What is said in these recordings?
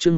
chương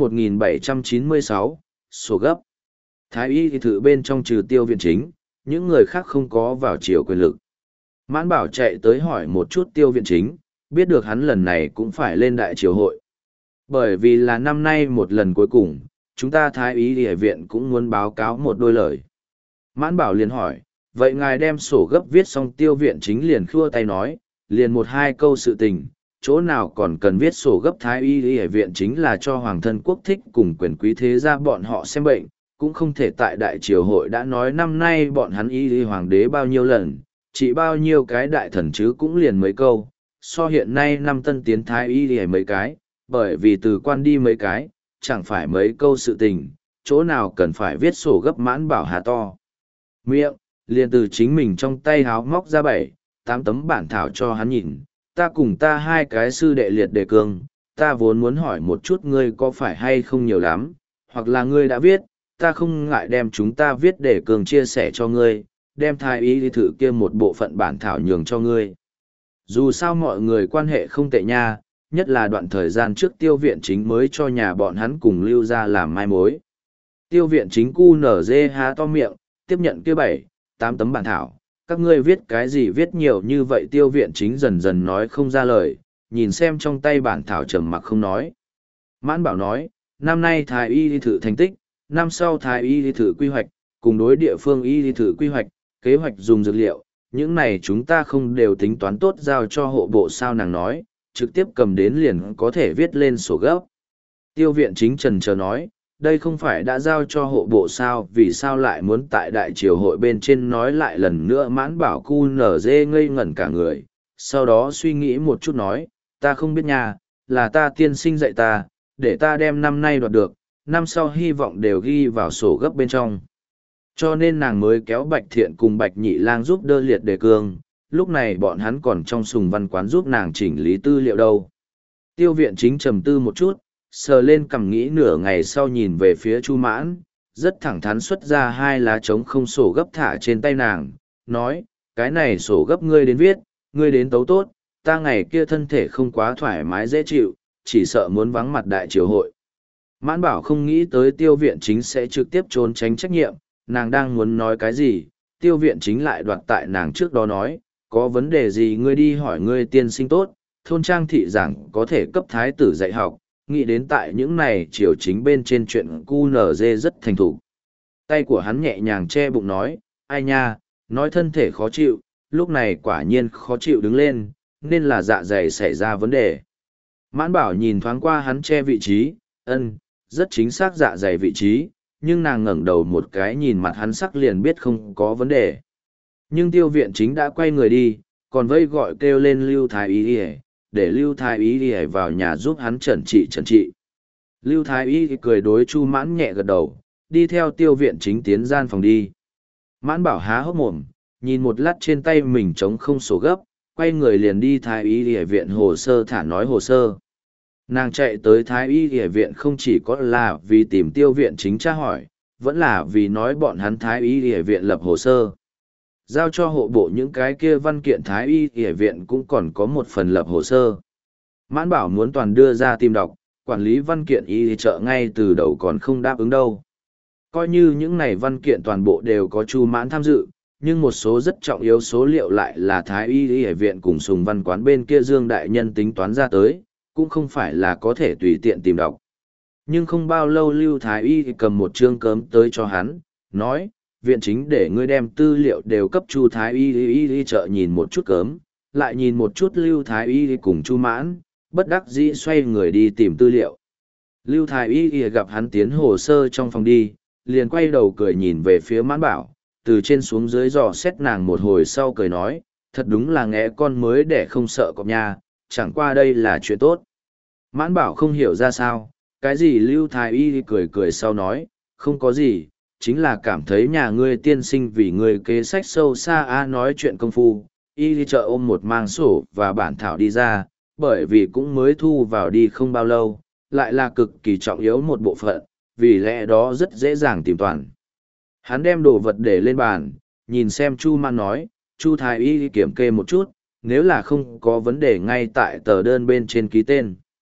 1796, sổ gấp. Thái y thì thự bên trong trừ Tiêu Viện Chính, những người khác không có vào chiều quyền lực. Mãn Bảo chạy tới hỏi một chút Tiêu Viện Chính, biết được hắn lần này cũng phải lên đại triều hội. Bởi vì là năm nay một lần cuối cùng, chúng ta Thái y địa viện cũng muốn báo cáo một đôi lời. Mãn Bảo liền hỏi, vậy ngài đem sổ gấp viết xong? Tiêu Viện Chính liền khua tay nói, liền một hai câu sự tình, chỗ nào còn cần viết sổ gấp. Thái y địa viện chính là cho hoàng thân quốc thích cùng quyền quý thế gia bọn họ xem bệnh, cũng không thể tại đại triều hội đã nói năm nay bọn hắn y hoàng đế bao nhiêu lần, chỉ bao nhiêu cái đại thần chứ cũng liền mấy câu, so hiện nay năm tân tiến thái y địa mấy cái, bởi vì từ quan đi mấy cái, chẳng phải mấy câu sự tình, chỗ nào cần phải viết sổ gấp. Mãn Bảo hà to miệng, liền từ chính mình trong tay háo móc ra 7-8 tấm bản thảo cho hắn nhìn. Ta cùng ta hai cái sư đệ liệt đề cương, ta vốn muốn hỏi một chút ngươi có phải hay không nhiều lắm, hoặc là ngươi đã viết, ta không ngại đem chúng ta viết đề cương chia sẻ cho ngươi, đem thái y thử kia một bộ phận bản thảo nhường cho ngươi. Dù sao mọi người quan hệ không tệ nha, nhất là đoạn thời gian trước Tiêu Viện Chính mới cho nhà bọn hắn cùng Lưu ra làm mai mối. Tiêu Viện Chính cu nở dê há to miệng, tiếp nhận kia 7-8 tấm bản thảo, các ngươi viết cái gì viết nhiều như vậy? Tiêu Viện Chính dần dần nói không ra lời, nhìn xem trong tay bản thảo trầm mặc không nói. Mãn Bảo nói, năm nay thái y thử thành tích, năm sau thái y thử quy hoạch, cùng đối địa phương y thử quy hoạch, kế hoạch dùng dược liệu, những này chúng ta không đều tính toán tốt giao cho hộ bộ sao? Nàng nói, trực tiếp cầm đến liền có thể viết lên sổ gấp. Tiêu Viện Chính trần chờ nói, đây không phải đã giao cho hộ bộ sao, vì sao lại muốn tại đại triều hội bên trên nói lại lần nữa? Mãn Bảo cu nở dê ngây ngẩn cả người, sau đó suy nghĩ một chút nói, ta không biết nha, là ta tiên sinh dạy ta, để ta đem năm nay đoạt được, năm sau hy vọng đều ghi vào sổ gấp bên trong. Cho nên nàng mới kéo Bạch Thiện cùng Bạch Nhị Lang giúp đỡ liệt đề cương, lúc này bọn hắn còn trong sùng văn quán giúp nàng chỉnh lý tư liệu đâu. Tiêu Viện Chính trầm tư một chút, sờ lên cằm nghĩ nửa ngày sau nhìn về phía Chu Mãn, rất thẳng thắn xuất ra 2 lá trống không sổ gấp thả trên tay nàng, nói, cái này sổ gấp ngươi đến viết, ngươi đến tấu tốt, ta ngày kia thân thể không quá thoải mái dễ chịu, chỉ sợ muốn vắng mặt đại triều hội. Mãn Bảo không nghĩ tới Tiêu Viện Chính sẽ trực tiếp trốn tránh trách nhiệm, nàng đang muốn nói cái gì, Tiêu Viện Chính lại đoạt tại nàng trước đó nói, có vấn đề gì ngươi đi hỏi ngươi tiên sinh tốt, thôn trang thị giảng có thể cấp thái tử dạy học, nghĩ đến tại những này triều chính bên trên chuyện cu nở dê rất thành thủ. Tay của hắn nhẹ nhàng che bụng nói, ai nha, nói thân thể khó chịu, lúc này quả nhiên khó chịu đứng lên, nên là dạ dày xảy ra vấn đề. Mãn Bảo nhìn thoáng qua hắn che vị trí, rất chính xác dạ dày vị trí, nhưng nàng ngẩng đầu một cái nhìn mặt hắn sắc liền biết không có vấn đề. Nhưng Tiêu Viện Chính đã quay người đi, còn vây gọi kêu lên Lưu Thái Y để Lưu Thái Y vào nhà giúp hắn trần trị. Lưu Thái Y cười đối Chu Mãn nhẹ gật đầu, đi theo Tiêu Viện Chính tiến gian phòng đi. Mãn Bảo há hốc mồm, nhìn một lát trên tay mình trống không sổ gấp, quay người liền đi Thái Y viện hồ sơ thả nói hồ sơ. Nàng chạy tới Thái Y viện không chỉ có là vì tìm Tiêu Viện Chính tra hỏi, vẫn là vì nói bọn hắn Thái Y viện lập hồ sơ. Giao cho hộ bộ những cái kia văn kiện Thái Y viện cũng còn có một phần lập hồ sơ. Mãn Bảo muốn toàn đưa ra tìm đọc, quản lý văn kiện y trợ ngay từ đầu còn không đáp ứng đâu. Coi như những này văn kiện toàn bộ đều có Chu Mãn tham dự, nhưng một số rất trọng yếu số liệu lại là Thái Y viện cùng Sùng Văn Quán bên kia Dương Đại Nhân tính toán ra tới, cũng không phải là có thể tùy tiện tìm đọc. Nhưng không bao lâu Lưu Thái Y cầm một chương cớm tới cho hắn, nói, viện chính để ngươi đem tư liệu đều cấp Chu Thái Y trợ nhìn một chút cớm, lại nhìn một chút Lưu Thái Y cùng Chu Mãn, bất đắc dĩ xoay người đi tìm tư liệu. Lưu Thái Y gặp hắn tiến hồ sơ trong phòng đi, liền quay đầu cười nhìn về phía Mãn Bảo, từ trên xuống dưới dò xét nàng một hồi sau cười nói, thật đúng là nghé con mới để không sợ cọp nha, chẳng qua đây là chuyện tốt. Mãn Bảo không hiểu ra sao, cái gì? Lưu Thái Y cười cười sau nói, không có gì, chính là cảm thấy nhà ngươi tiên sinh vì ngươi kế sách sâu xa nói chuyện công phu, y đi chợ ôm một mang sổ và bản thảo đi ra, bởi vì cũng mới thu vào đi không bao lâu, lại là cực kỳ trọng yếu một bộ phận, vì lẽ đó rất dễ dàng tìm toàn. Hắn đem đồ vật để lên bàn, nhìn xem Chu Mãn nói, Chu Thái Y kiểm kê một chút, nếu là không có vấn đề ngay tại tờ đơn bên trên ký tên.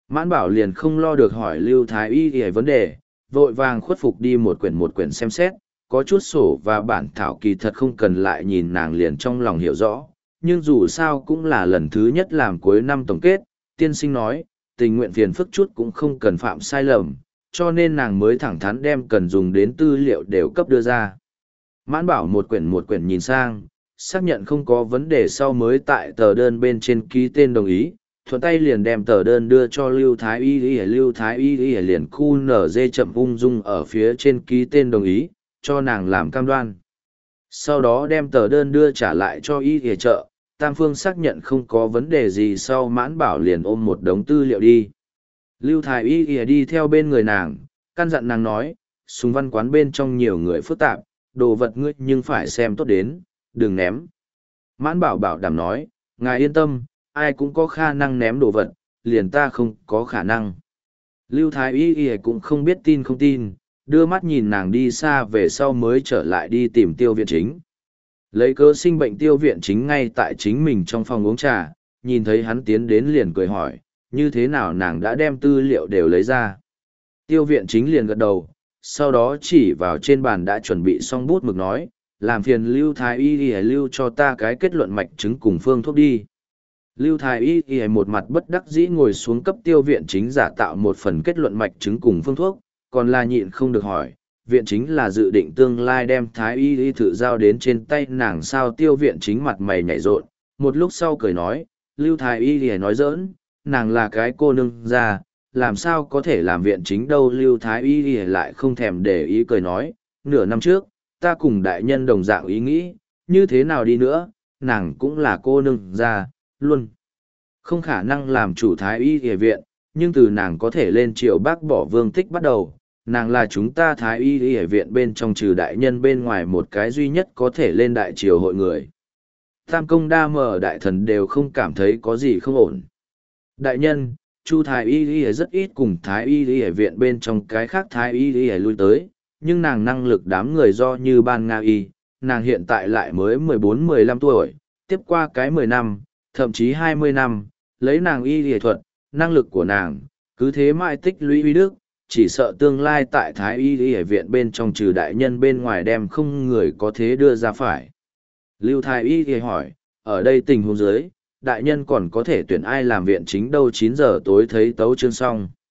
Mãn Bảo liền không lo được hỏi Lưu Thái Y về vấn đề, vội vàng khuất phục đi một quyển xem xét, có chút sổ và bản thảo kỳ thật không cần lại nhìn nàng liền trong lòng hiểu rõ, nhưng dù sao cũng là lần thứ nhất làm cuối năm tổng kết, tiên sinh nói, tình nguyện phiền phức chút cũng không cần phạm sai lầm, cho nên nàng mới thẳng thắn đem cần dùng đến tư liệu đều cấp đưa ra. Mãn Bảo một quyển nhìn sang, xác nhận không có vấn đề sau mới tại tờ đơn bên trên ký tên đồng ý, thuận tay liền đem tờ đơn đưa cho Lưu Thái Y. Lưu Thái Y liền khu nở dê chậm ung dung ở phía trên ký tên đồng ý, cho nàng làm cam đoan. Sau đó đem tờ đơn đưa trả lại cho y chợ, Tam Phương xác nhận không có vấn đề gì sau Mãn Bảo liền ôm một đống tư liệu đi. Lưu Thái Y đi theo bên người nàng, căn dặn nàng nói, súng văn quán bên trong nhiều người phức tạp, đồ vật ngươi nhưng phải xem tốt đến, đừng ném. Mãn Bảo bảo đảm nói, ngài yên tâm, ai cũng có khả năng ném đồ vật, liền ta không có khả năng. Lưu Thái Y cũng không biết tin không tin, đưa mắt nhìn nàng đi xa về sau mới trở lại đi tìm Tiêu Viện Chính. Lấy cớ sinh bệnh Tiêu Viện Chính ngay tại chính mình trong phòng uống trà, nhìn thấy hắn tiến đến liền cười hỏi, như thế nào nàng đã đem tư liệu đều lấy ra. Tiêu Viện Chính liền gật đầu, sau đó chỉ vào trên bàn đã chuẩn bị xong bút mực nói, làm phiền Lưu Thái Y lưu cho ta cái kết luận mạch chứng cùng phương thuốc đi. Lưu Thái Y một mặt bất đắc dĩ ngồi xuống cấp Tiêu Viện Chính giả tạo một phần kết luận mạch chứng cùng phương thuốc, còn là nhịn không được hỏi, Viện Chính là dự định tương lai đem Thái Y thử giao đến trên tay nàng sao. Tiêu Viện Chính mặt mày nhảy rộn, một lúc sau cười nói, Lưu Thái Y nói giỡn, nàng là cái cô nương ra, làm sao có thể làm Viện Chính đâu. Lưu Thái Y lại không thèm để ý cười nói, nửa năm trước, ta cùng đại nhân đồng dạng ý nghĩ, như thế nào đi nữa, nàng cũng là cô nương ra, luôn không khả năng làm chủ Thái Y y viện, nhưng từ nàng có thể lên triều bác bỏ Vương Tích bắt đầu, nàng là chúng ta Thái Y y viện bên trong trừ đại nhân bên ngoài một cái duy nhất có thể lên đại triều hội người. Tam công đa mờ đại thần đều không cảm thấy có gì không ổn. Đại nhân, Chu Thái Y y rất ít cùng Thái Y y viện bên trong cái khác Thái Y y lui tới, nhưng nàng năng lực đám người do như ban Nga y, nàng hiện tại lại mới 14-15 tuổi, tiếp qua cái 10 năm, thậm chí 20 năm, lấy nàng y y thuật, năng lực của nàng, cứ thế mãi tích lũy uy đức, chỉ sợ tương lai tại Thái Y y viện bên trong trừ đại nhân bên ngoài đem không người có thế đưa ra phải. Lưu Thái Y y hỏi, ở đây tình huống dưới, đại nhân còn có thể tuyển ai làm viện chính đâu. 9 giờ tối thấy tấu chương xong.